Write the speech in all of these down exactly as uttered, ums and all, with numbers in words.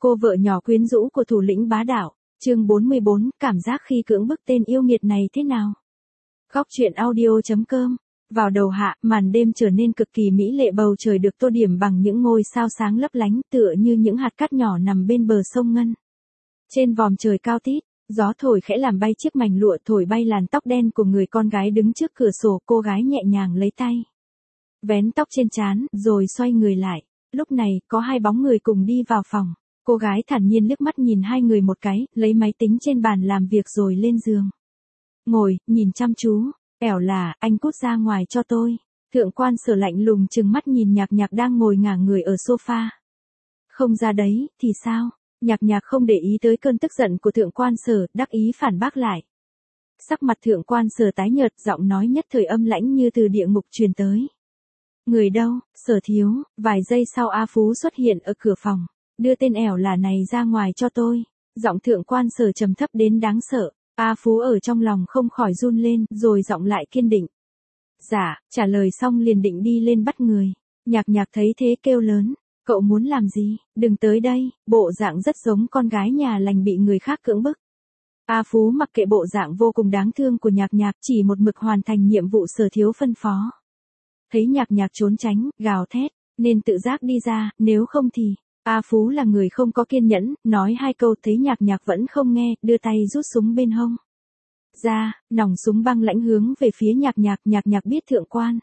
Cô vợ nhỏ quyến rũ của thủ lĩnh bá đạo, chương bốn mươi bốn, cảm giác khi cưỡng bức tên yêu nghiệt này thế nào? Góc truyện audio chấm com. Vào đầu hạ, màn đêm trở nên cực kỳ mỹ lệ, bầu trời được tô điểm bằng những ngôi sao sáng lấp lánh tựa như những hạt cát nhỏ nằm bên bờ sông ngân. Trên vòm trời cao tít, gió thổi khẽ làm bay chiếc mảnh lụa, thổi bay làn tóc đen của người con gái đứng trước cửa sổ. Cô gái nhẹ nhàng lấy tay vén tóc trên trán, rồi xoay người lại. Lúc này, có hai bóng người cùng đi vào phòng. Cô gái thản nhiên liếc mắt nhìn hai người một cái, lấy máy tính trên bàn làm việc rồi lên giường. Ngồi, nhìn chăm chú. Ẻo là, anh cút ra ngoài cho tôi. Thượng quan Sở lạnh lùng trừng mắt nhìn Nhạc Nhạc đang ngồi ngả người ở sofa. Không ra đấy, thì sao? Nhạc Nhạc không để ý tới cơn tức giận của thượng quan Sở, đắc ý phản bác lại. Sắc mặt thượng quan Sở tái nhợt, giọng nói nhất thời âm lãnh như từ địa ngục truyền tới. Người đâu, Sở thiếu? Vài giây sau A Phú xuất hiện ở cửa phòng. Đưa tên ẻo là này ra ngoài cho tôi. Giọng thượng quan Sở trầm thấp đến đáng sợ. A Phú ở trong lòng không khỏi run lên, rồi giọng lại kiên định. Dạ, trả lời xong liền định đi lên bắt người. Nhạc Nhạc thấy thế kêu lớn. Cậu muốn làm gì? Đừng tới đây. Bộ dạng rất giống con gái nhà lành bị người khác cưỡng bức. A Phú mặc kệ bộ dạng vô cùng đáng thương của Nhạc Nhạc, chỉ một mực hoàn thành nhiệm vụ Sở thiếu phân phó. Thấy Nhạc Nhạc trốn tránh, gào thét, nên tự giác đi ra, nếu không thì... A Phú là người không có kiên nhẫn, nói hai câu thấy Nhạc Nhạc vẫn không nghe, đưa tay rút súng bên hông ra, nòng súng băng lãnh hướng về phía Nhạc Nhạc. Nhạc Nhạc biết thượng quan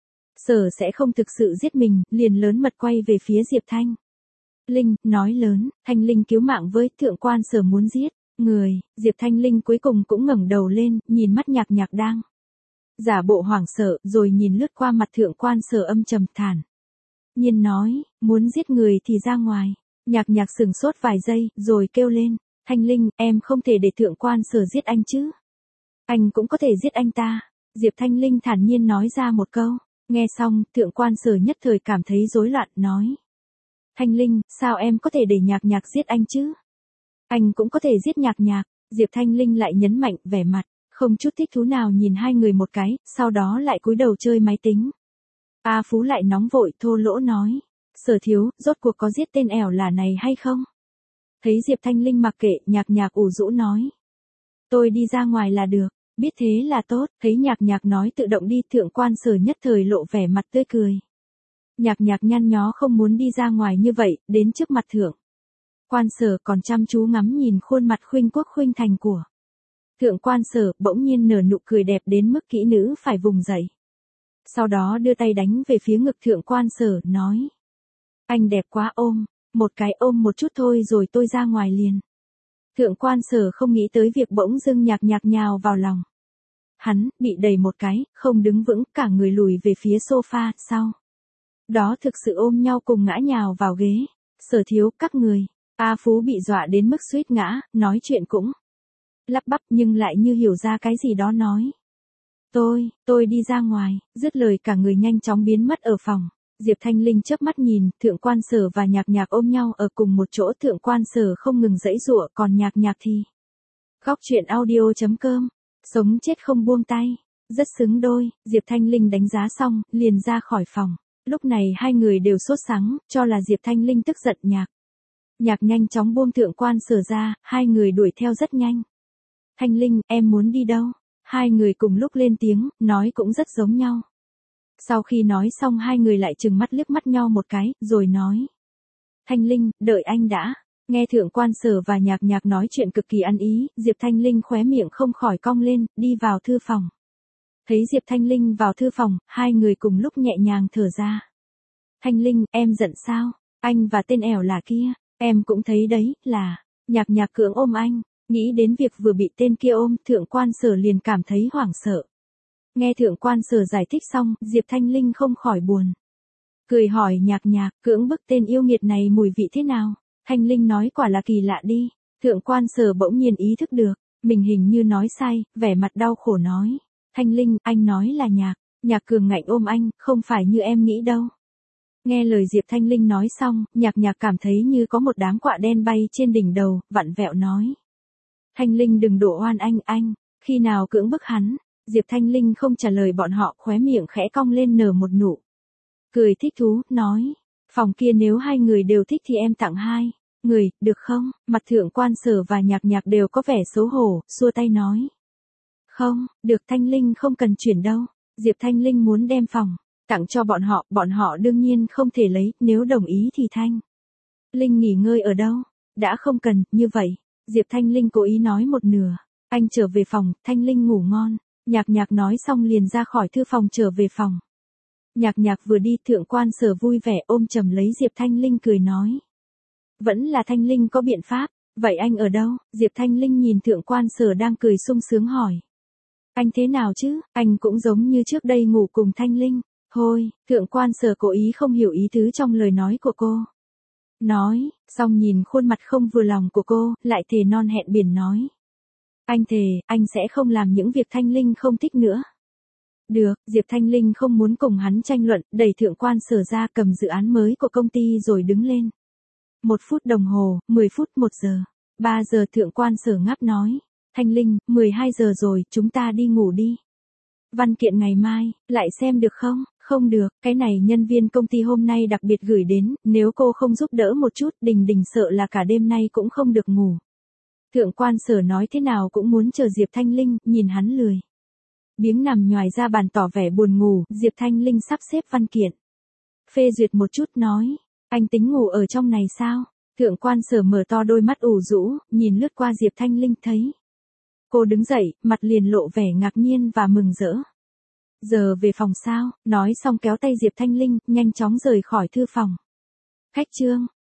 Sở sẽ không thực sự giết mình, liền lớn mật quay về phía Diệp Thanh Linh, nói lớn, Thanh Linh cứu mạng với, thượng quan Sở muốn giết người. Diệp Thanh Linh cuối cùng cũng ngẩng đầu lên, nhìn mắt Nhạc Nhạc đang giả bộ hoảng sợ, rồi nhìn lướt qua mặt thượng quan Sở âm trầm thản nhiên nói, muốn giết người thì ra ngoài. Nhạc Nhạc sừng sốt vài giây, rồi kêu lên, Thanh Linh, em không thể để thượng quan Sở giết anh chứ. Anh cũng có thể giết anh ta. Diệp Thanh Linh thản nhiên nói ra một câu. Nghe xong, thượng quan Sở nhất thời cảm thấy rối loạn, nói. Thanh Linh, sao em có thể để Nhạc Nhạc giết anh chứ? Anh cũng có thể giết Nhạc Nhạc. Diệp Thanh Linh lại nhấn mạnh, vẻ mặt không chút thích thú nào nhìn hai người một cái, sau đó lại cúi đầu chơi máy tính. A Phú lại nóng vội thô lỗ nói. Sở thiếu, rốt cuộc có giết tên ẻo là này hay không? Thấy Diệp Thanh Linh mặc kệ, Nhạc Nhạc ủ rũ nói. Tôi đi ra ngoài là được, biết thế là tốt. Thấy Nhạc Nhạc nói tự động đi, thượng quan Sở nhất thời lộ vẻ mặt tươi cười. Nhạc Nhạc nhăn nhó không muốn đi ra ngoài như vậy, đến trước mặt thượng quan Sở còn chăm chú ngắm nhìn khuôn mặt khuynh quốc khuynh thành của thượng quan Sở, bỗng nhiên nở nụ cười đẹp đến mức kỹ nữ phải vùng dậy. Sau đó đưa tay đánh về phía ngực thượng quan Sở, nói. Anh đẹp quá, ôm, một cái ôm một chút thôi rồi tôi ra ngoài liền. Thượng quan Sở không nghĩ tới việc bỗng dưng Nhạc Nhạc nhào vào lòng. Hắn, bị đẩy một cái, không đứng vững, cả người lùi về phía sofa, sau. Đó thực sự ôm nhau cùng ngã nhào vào ghế. Sở thiếu, các người. A Phú bị dọa đến mức suýt ngã, nói chuyện cũng lắp bắp nhưng lại như hiểu ra cái gì đó nói. Tôi, tôi đi ra ngoài, dứt lời cả người nhanh chóng biến mất ở phòng. Diệp Thanh Linh chớp mắt nhìn, thượng quan Sở và Nhạc Nhạc ôm nhau ở cùng một chỗ, thượng quan Sở không ngừng giãy giụa, còn Nhạc Nhạc thì. Góc truyện audio chấm com, sống chết không buông tay, rất xứng đôi. Diệp Thanh Linh đánh giá xong, liền ra khỏi phòng. Lúc này hai người đều sốt sắng, cho là Diệp Thanh Linh tức giận Nhạc. Nhạc nhanh chóng buông thượng quan Sở ra, hai người đuổi theo rất nhanh. Thanh Linh, em muốn đi đâu? Hai người cùng lúc lên tiếng, nói cũng rất giống nhau. Sau khi nói xong hai người lại trừng mắt liếc mắt nhau một cái, rồi nói. Thanh Linh, đợi anh đã. Nghe thượng quan Sở và Nhạc Nhạc nói chuyện cực kỳ ăn ý, Diệp Thanh Linh khóe miệng không khỏi cong lên, đi vào thư phòng. Thấy Diệp Thanh Linh vào thư phòng, hai người cùng lúc nhẹ nhàng thở ra. Thanh Linh, em giận sao? Anh và tên ẻo là kia, em cũng thấy đấy, là. Nhạc Nhạc cưỡng ôm anh. Nghĩ đến việc vừa bị tên kia ôm, thượng quan Sở liền cảm thấy hoảng sợ. Nghe thượng quan Sở giải thích xong, Diệp Thanh Linh không khỏi buồn. Cười hỏi Nhạc Nhạc, cưỡng bức tên yêu nghiệt này mùi vị thế nào? Thanh Linh nói quả là kỳ lạ đi. Thượng quan Sở bỗng nhiên ý thức được, mình hình như nói sai, vẻ mặt đau khổ nói. Thanh Linh, anh nói là Nhạc, Nhạc cường ngạnh ôm anh, không phải như em nghĩ đâu. Nghe lời Diệp Thanh Linh nói xong, Nhạc Nhạc cảm thấy như có một đám quạ đen bay trên đỉnh đầu, vặn vẹo nói. Thanh Linh đừng đổ oan anh, anh, khi nào cưỡng bức hắn? Diệp Thanh Linh không trả lời bọn họ, khóe miệng khẽ cong lên nở một nụ cười thích thú, nói, phòng kia nếu hai người đều thích thì em tặng hai. Người, được không? Mặt thượng quan sở và nhạc nhạc đều có vẻ xấu hổ, xua tay nói. Không, được Thanh Linh không cần chuyển đâu. Diệp Thanh Linh muốn đem phòng tặng cho bọn họ, bọn họ đương nhiên không thể lấy, nếu đồng ý thì Thanh Linh nghỉ ngơi ở đâu? Đã không cần, như vậy. Diệp Thanh Linh cố ý nói một nửa. Anh trở về phòng, Thanh Linh ngủ ngon. Nhạc nhạc nói xong liền ra khỏi thư phòng trở về phòng. Nhạc nhạc vừa đi, thượng quan sở vui vẻ ôm chầm lấy Diệp Thanh Linh cười nói. Vẫn là Thanh Linh có biện pháp, vậy anh ở đâu? Diệp Thanh Linh nhìn thượng quan sở đang cười sung sướng hỏi. Anh thế nào chứ, anh cũng giống như trước đây ngủ cùng Thanh Linh. Thôi, thượng quan sở cố ý không hiểu ý tứ trong lời nói của cô. Nói, xong nhìn khuôn mặt không vừa lòng của cô, lại thề non hẹn biển nói. Anh thề, anh sẽ không làm những việc Thanh Linh không thích nữa. Được, Diệp Thanh Linh không muốn cùng hắn tranh luận, đẩy thượng quan sở ra cầm dự án mới của công ty rồi đứng lên. Một phút đồng hồ, mười phút, một giờ. Ba giờ thượng quan sở ngáp nói. Thanh Linh, mười hai giờ rồi, chúng ta đi ngủ đi. Văn kiện ngày mai, lại xem được không? Không được, cái này nhân viên công ty hôm nay đặc biệt gửi đến, nếu cô không giúp đỡ một chút, Đình Đình sợ là cả đêm nay cũng không được ngủ. Thượng quan sở nói thế nào cũng muốn chờ Diệp Thanh Linh, nhìn hắn lười biếng nằm nhoài ra bàn tỏ vẻ buồn ngủ, Diệp Thanh Linh sắp xếp văn kiện. Phê duyệt một chút nói, anh tính ngủ ở trong này sao? Thượng quan sở mở to đôi mắt ủ rũ, nhìn lướt qua Diệp Thanh Linh thấy. Cô đứng dậy, mặt liền lộ vẻ ngạc nhiên và mừng rỡ. Giờ về phòng sao? Nói xong kéo tay Diệp Thanh Linh, nhanh chóng rời khỏi thư phòng. Khách trương,